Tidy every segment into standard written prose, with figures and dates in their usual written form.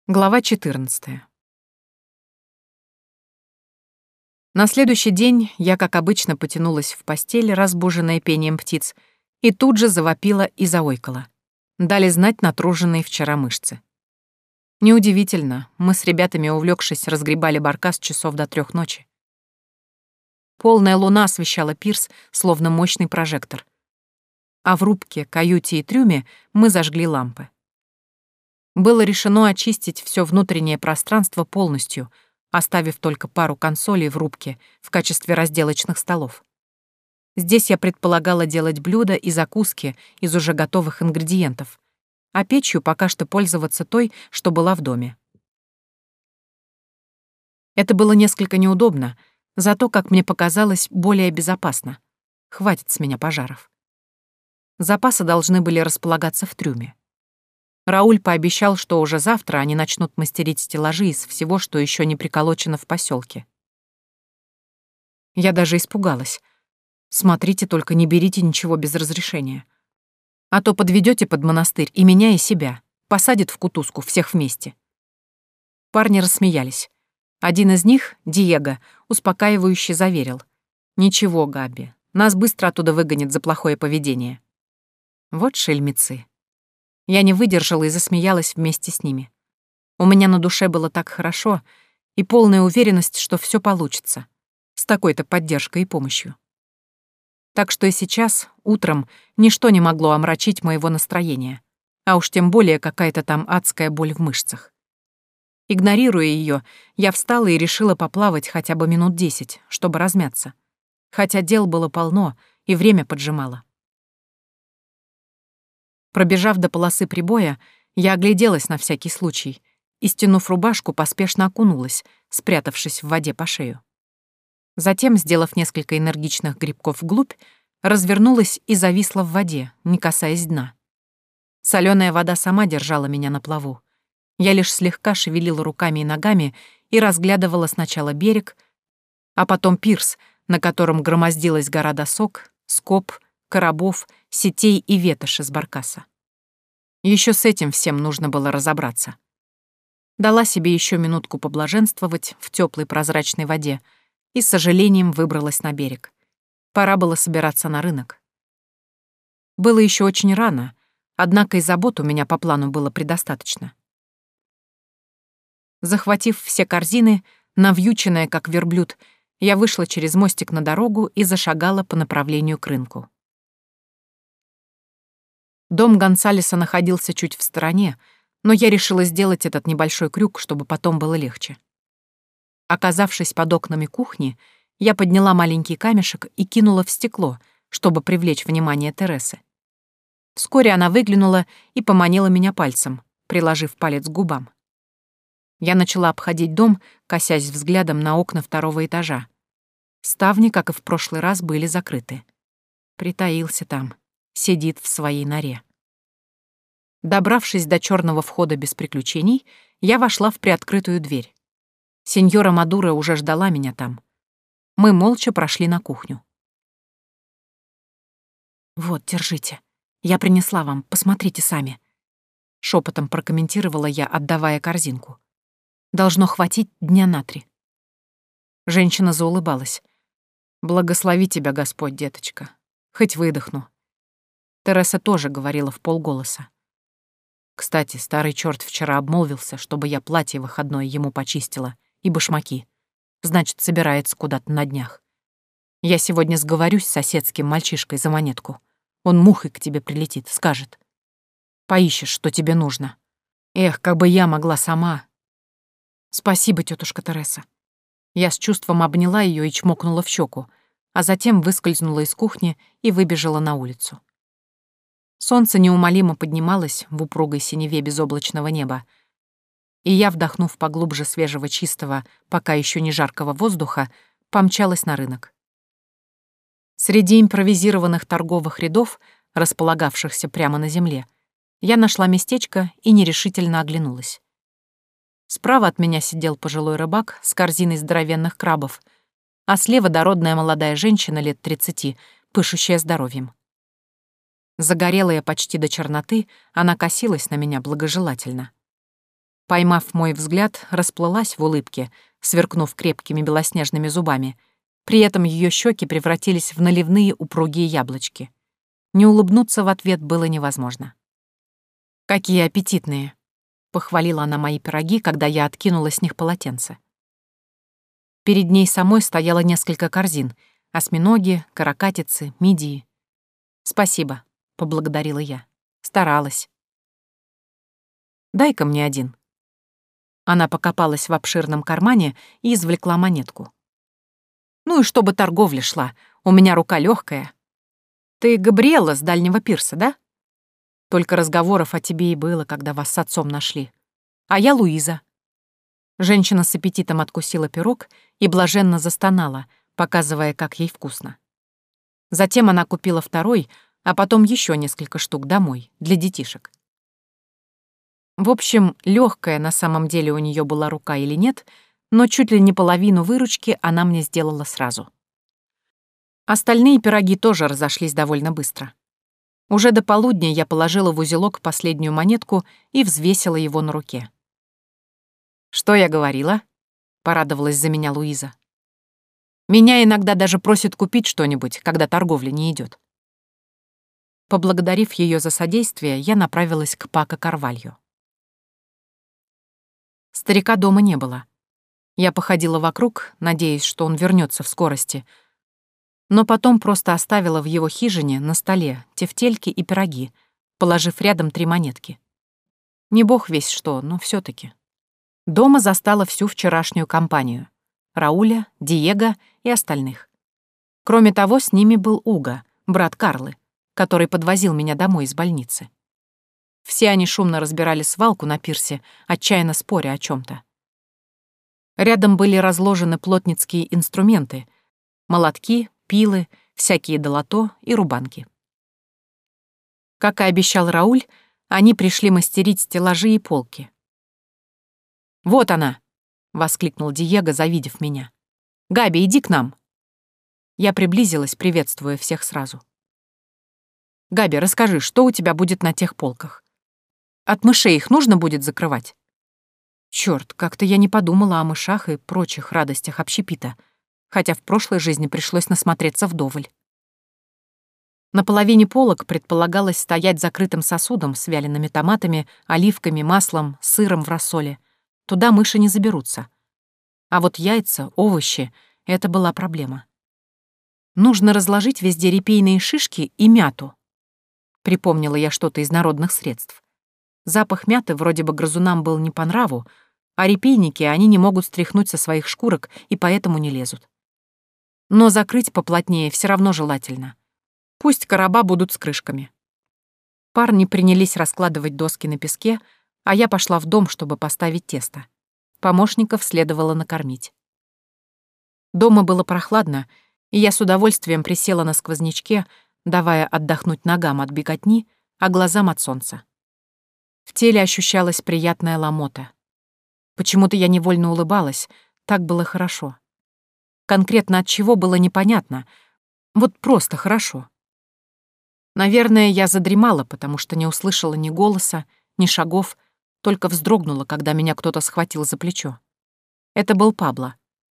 Глава 14. На следующий день я, как обычно, потянулась в постель, разбуженная пением птиц, и тут же завопила и заойкала. Дали знать натруженные вчера мышцы. Неудивительно, мы с ребятами, увлекшись, разгребали баркас часов до 3 ночи. Полная луна освещала пирс, словно мощный прожектор. А в рубке, каюте и трюме мы зажгли лампы. Было решено очистить все внутреннее пространство полностью, оставив только пару консолей в рубке в качестве разделочных столов. Здесь я предполагала делать блюда и закуски из уже готовых ингредиентов, а печью пока что пользоваться той, что была в доме. Это было несколько неудобно, зато, как мне показалось, более безопасно. Хватит с меня пожаров. Запасы должны были располагаться в трюме. Рауль пообещал, что уже завтра они начнут мастерить стеллажи из всего, что еще не приколочено в поселке. Я даже испугалась. Смотрите, только не берите ничего без разрешения. А то подведете под монастырь и меня, и себя. Посадят в кутузку всех вместе. Парни рассмеялись. Один из них, Диего, успокаивающе заверил. «Ничего, Габи, нас быстро оттуда выгонят за плохое поведение». Вот шельмецы. Я не выдержала и засмеялась вместе с ними. У меня на душе было так хорошо и полная уверенность, что все получится. С такой-то поддержкой и помощью. Так что и сейчас, утром, ничто не могло омрачить моего настроения, а уж тем более какая-то там адская боль в мышцах. Игнорируя ее, я встала и решила поплавать хотя бы минут 10, чтобы размяться. Хотя дел было полно, и время поджимало. Пробежав до полосы прибоя, я огляделась на всякий случай и, стянув рубашку, поспешно окунулась, спрятавшись в воде по шею. Затем, сделав несколько энергичных грибков вглубь, развернулась и зависла в воде, не касаясь дна. Соленая вода сама держала меня на плаву. Я лишь слегка шевелила руками и ногами и разглядывала сначала берег, а потом пирс, на котором громоздилась гора досок, скоб, коробов, сетей и ветошь из баркаса. Еще с этим всем нужно было разобраться. Дала себе еще минутку поблаженствовать в теплой прозрачной воде и с сожалением выбралась на берег. Пора было собираться на рынок. Было еще очень рано, однако и забот у меня по плану было предостаточно. Захватив все корзины, навьюченная как верблюд, я вышла через мостик на дорогу и зашагала по направлению к рынку. Дом Гонсалеса находился чуть в стороне, но я решила сделать этот небольшой крюк, чтобы потом было легче. Оказавшись под окнами кухни, я подняла маленький камешек и кинула в стекло, чтобы привлечь внимание Тересы. Вскоре она выглянула и поманила меня пальцем, приложив палец к губам. Я начала обходить дом, косясь взглядом на окна 2-го этажа. Ставни, как и в прошлый раз, были закрыты. Притаился там. Сидит в своей норе. Добравшись до черного входа без приключений, я вошла в приоткрытую дверь. Сеньора Мадуро уже ждала меня там. Мы молча прошли на кухню. «Вот, держите. Я принесла вам, посмотрите сами», — шепотом прокомментировала я, отдавая корзинку. «Должно хватить дня на 3». Женщина заулыбалась. «Благослови тебя, Господь, деточка. Хоть выдохну». Тереса тоже говорила вполголоса. Кстати, старый черт вчера обмолвился, чтобы я платье выходное ему почистила и башмаки. Значит, собирается куда-то на днях. Я сегодня сговорюсь с соседским мальчишкой за монетку. Он мухой к тебе прилетит, скажет. Поищешь, что тебе нужно. Эх, как бы я могла сама. Спасибо, тетушка Тереса. Я с чувством обняла ее и чмокнула в щеку, а затем выскользнула из кухни и выбежала на улицу. Солнце неумолимо поднималось в упругой синеве безоблачного неба, и я, вдохнув поглубже свежего чистого, пока еще не жаркого воздуха, помчалась на рынок. Среди импровизированных торговых рядов, располагавшихся прямо на земле, я нашла местечко и нерешительно оглянулась. Справа от меня сидел пожилой рыбак с корзиной здоровенных крабов, а слева дородная молодая женщина лет 30, пышущая здоровьем. Загорелая почти до черноты, она косилась на меня благожелательно. Поймав мой взгляд, расплылась в улыбке, сверкнув крепкими белоснежными зубами. При этом ее щеки превратились в наливные упругие яблочки. Не улыбнуться в ответ было невозможно. «Какие аппетитные!» — похвалила она мои пироги, когда я откинула с них полотенце. Перед ней самой стояло несколько корзин — осьминоги, каракатицы, мидии. «Спасибо», — поблагодарила я. Старалась. «Дай-ка мне один». Она покопалась в обширном кармане и извлекла монетку. «Ну и чтобы торговля шла, у меня рука легкая. Ты Габриэла с дальнего пирса, да? Только разговоров о тебе и было, когда вас с отцом нашли. А я Луиза». Женщина с аппетитом откусила пирог и блаженно застонала, показывая, как ей вкусно. Затем она купила второй, а потом еще несколько штук домой, для детишек. В общем, легкая на самом деле у нее была рука или нет, но чуть ли не половину выручки она мне сделала сразу. Остальные пироги тоже разошлись довольно быстро. Уже до полудня я положила в узелок последнюю монетку и взвесила его на руке. «Что я говорила?» — порадовалась за меня Луиза. «Меня иногда даже просят купить что-нибудь, когда торговля не идет». Поблагодарив ее за содействие, я направилась к Пако Карвалью. Старика дома не было. Я походила вокруг, надеясь, что он вернется в скорости, но потом просто оставила в его хижине на столе тефтельки и пироги, положив рядом 3 монетки. Не бог весть что, но все таки. Дома застала всю вчерашнюю компанию — Рауля, Диего и остальных. Кроме того, с ними был Уго, брат Карлы, который подвозил меня домой из больницы. Все они шумно разбирали свалку на пирсе, отчаянно споря о чем-то. Рядом были разложены плотницкие инструменты — молотки, пилы, всякие долото и рубанки. Как и обещал Рауль, они пришли мастерить стеллажи и полки. «Вот она!» — воскликнул Диего, завидев меня. «Габи, иди к нам!» Я приблизилась, приветствуя всех сразу. «Габи, расскажи, что у тебя будет на тех полках? От мышей их нужно будет закрывать?» Чёрт, как-то я не подумала о мышах и прочих радостях общепита, хотя в прошлой жизни пришлось насмотреться вдоволь. На половине полок предполагалось стоять закрытым сосудом с вялеными томатами, оливками, маслом, сыром в рассоле. Туда мыши не заберутся. А вот яйца, овощи — это была проблема. Нужно разложить везде репейные шишки и мяту. Припомнила я что-то из народных средств. Запах мяты вроде бы грызунам был не по нраву, а репейники они не могут стряхнуть со своих шкурок и поэтому не лезут. Но закрыть поплотнее все равно желательно. Пусть короба будут с крышками. Парни принялись раскладывать доски на песке, а я пошла в дом, чтобы поставить тесто. Помощников следовало накормить. Дома было прохладно, и я с удовольствием присела на сквознячке, давая отдохнуть ногам от беготни, а глазам от солнца. В теле ощущалась приятная ломота. Почему-то я невольно улыбалась, так было хорошо. Конкретно от чего было непонятно, вот просто хорошо. Наверное, я задремала, потому что не услышала ни голоса, ни шагов, только вздрогнула, когда меня кто-то схватил за плечо. Это был Пабло.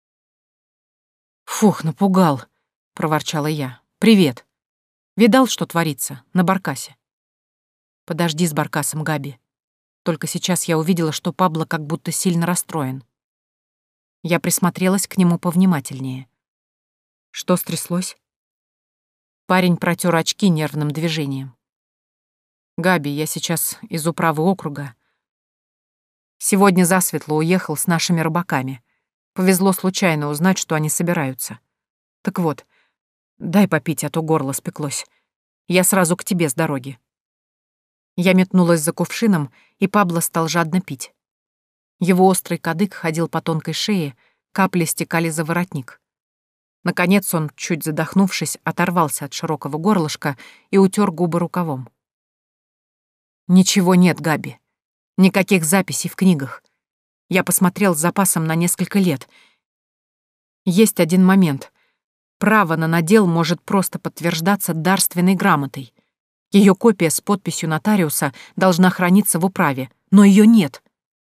«Фух, напугал», — проворчала я. «Привет. Видал, что творится на баркасе?» «Подожди с баркасом, Габи». Только сейчас я увидела, что Пабло как будто сильно расстроен. Я присмотрелась к нему повнимательнее. Что стряслось? Парень протер очки нервным движением. «Габи, я сейчас из управы округа. Сегодня засветло уехал с нашими рыбаками. Повезло случайно узнать, что они собираются. Так вот, дай попить, а то горло спеклось. Я сразу к тебе с дороги». Я метнулась за кувшином, и Пабло стал жадно пить. Его острый кадык ходил по тонкой шее, капли стекали за воротник. Наконец он, чуть задохнувшись, оторвался от широкого горлышка и утер губы рукавом. «Ничего нет, Габи. Никаких записей в книгах. Я посмотрел с запасом на несколько лет. Есть один момент. Право на надел может просто подтверждаться дарственной грамотой. Ее копия с подписью нотариуса должна храниться в управе, но ее нет.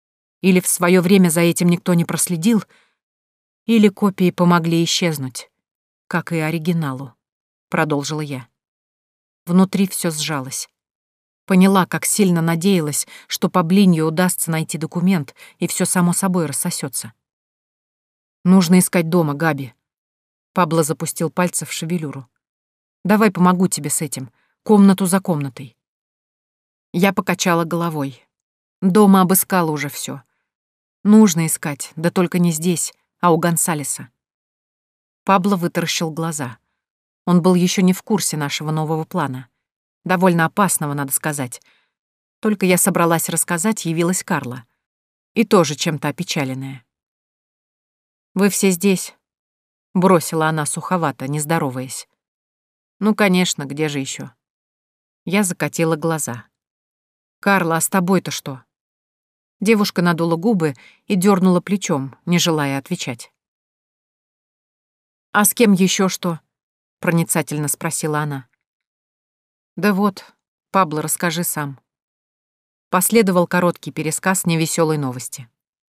Или в свое время за этим никто не проследил, или копии помогли исчезнуть, как и оригиналу, продолжила я. Внутри все сжалось. Поняла, как сильно надеялась, что по Блинью удастся найти документ, и все само собой рассосется. «Нужно искать дома, Габи». Пабло запустил пальцы в шевелюру. «Давай помогу тебе с этим, комнату за комнатой». Я покачала головой. Дома обыскала уже все. Нужно искать, да только не здесь, а у Гонсалеса. Пабло вытаращил глаза. Он был еще не в курсе нашего нового плана. Довольно опасного, надо сказать. Только я собралась рассказать, явилась Карла. И тоже чем-то опечаленная. «Вы все здесь?» — бросила она суховато, не здороваясь. «Ну, конечно, где же еще? Я закатила глаза. «Карла, а с тобой-то что?» Девушка надула губы и дернула плечом, не желая отвечать. «А с кем еще что?» — проницательно спросила она. «Да вот, Пабло, расскажи сам». Последовал короткий пересказ невеселой новости.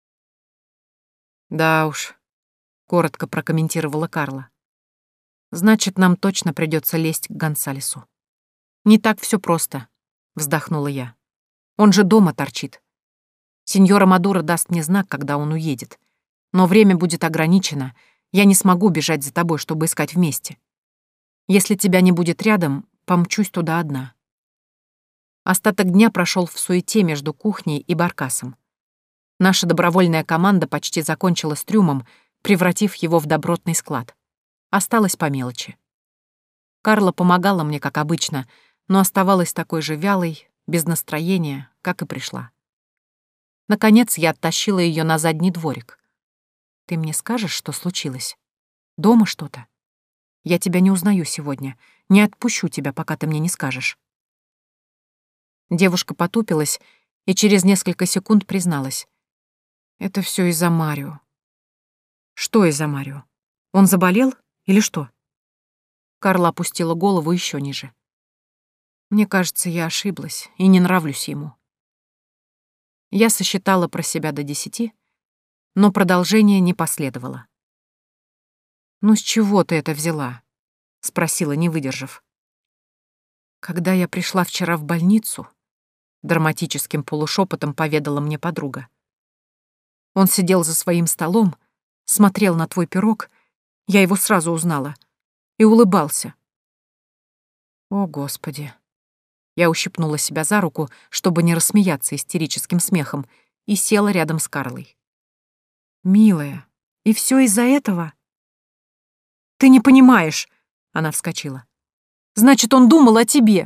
«Да уж», — коротко прокомментировала Карла. «Значит, нам точно придется лезть к Гонсалесу». «Не так все просто», — вздохнула я. «Он же дома торчит. Сеньора Мадуро даст мне знак, когда он уедет. Но время будет ограничено. Я не смогу бежать за тобой, чтобы искать вместе. Если тебя не будет рядом, помчусь туда одна». Остаток дня прошел в суете между кухней и баркасом. Наша добровольная команда почти закончила с трюмом, превратив его в добротный склад. Осталось по мелочи. Карла помогала мне, как обычно, но оставалась такой же вялой, без настроения, как и пришла. Наконец я оттащила ее на задний дворик. «Ты мне скажешь, что случилось? Дома что-то? Я тебя не узнаю сегодня. Не отпущу тебя, пока ты мне не скажешь». Девушка потупилась и через несколько секунд призналась. «Это все из-за Марио». «Что из-за Марио? Он заболел или что?» Карла опустила голову еще ниже. «Мне кажется, я ошиблась и не нравлюсь ему». Я сосчитала про себя до 10, но продолжение не последовало. «Ну с чего ты это взяла?» — спросила, не выдержав. «Когда я пришла вчера в больницу», — драматическим полушепотом поведала мне подруга. «Он сидел за своим столом, смотрел на твой пирог, я его сразу узнала, и улыбался». «О, Господи!» Я ущипнула себя за руку, чтобы не рассмеяться истерическим смехом, и села рядом с Карлой. «Милая, и все из-за этого?» «Ты не понимаешь!» — она вскочила. «Значит, он думал о тебе!»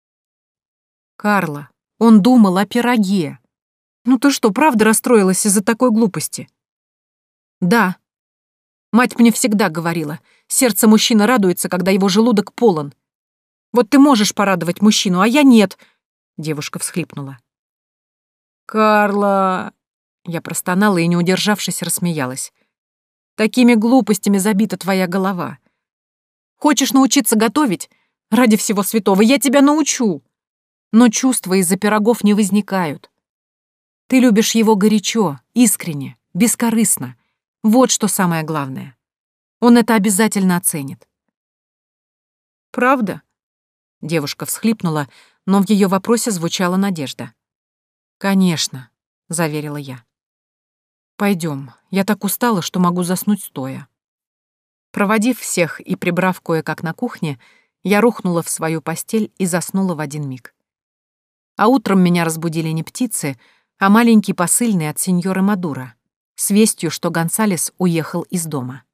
«Карла, он думал о пироге! Ну ты что, правда расстроилась из-за такой глупости?» «Да. Мать мне всегда говорила, сердце мужчины радуется, когда его желудок полон. Вот ты можешь порадовать мужчину, а я нет!» Девушка всхлипнула. «Карла!» Я простонала и, не удержавшись, рассмеялась. «Такими глупостями забита твоя голова. Хочешь научиться готовить? Ради всего святого, я тебя научу. Но чувства из-за пирогов не возникают. Ты любишь его горячо, искренне, бескорыстно. Вот что самое главное. Он это обязательно оценит». «Правда?» Девушка всхлипнула, но в ее вопросе звучала надежда. «Конечно», — заверила я. «Пойдем, я так устала, что могу заснуть стоя». Проводив всех и прибрав кое-как на кухне, я рухнула в свою постель и заснула в один миг. А утром меня разбудили не птицы, а маленький посыльный от сеньоры Мадуро с вестью, что Гонсалес уехал из дома.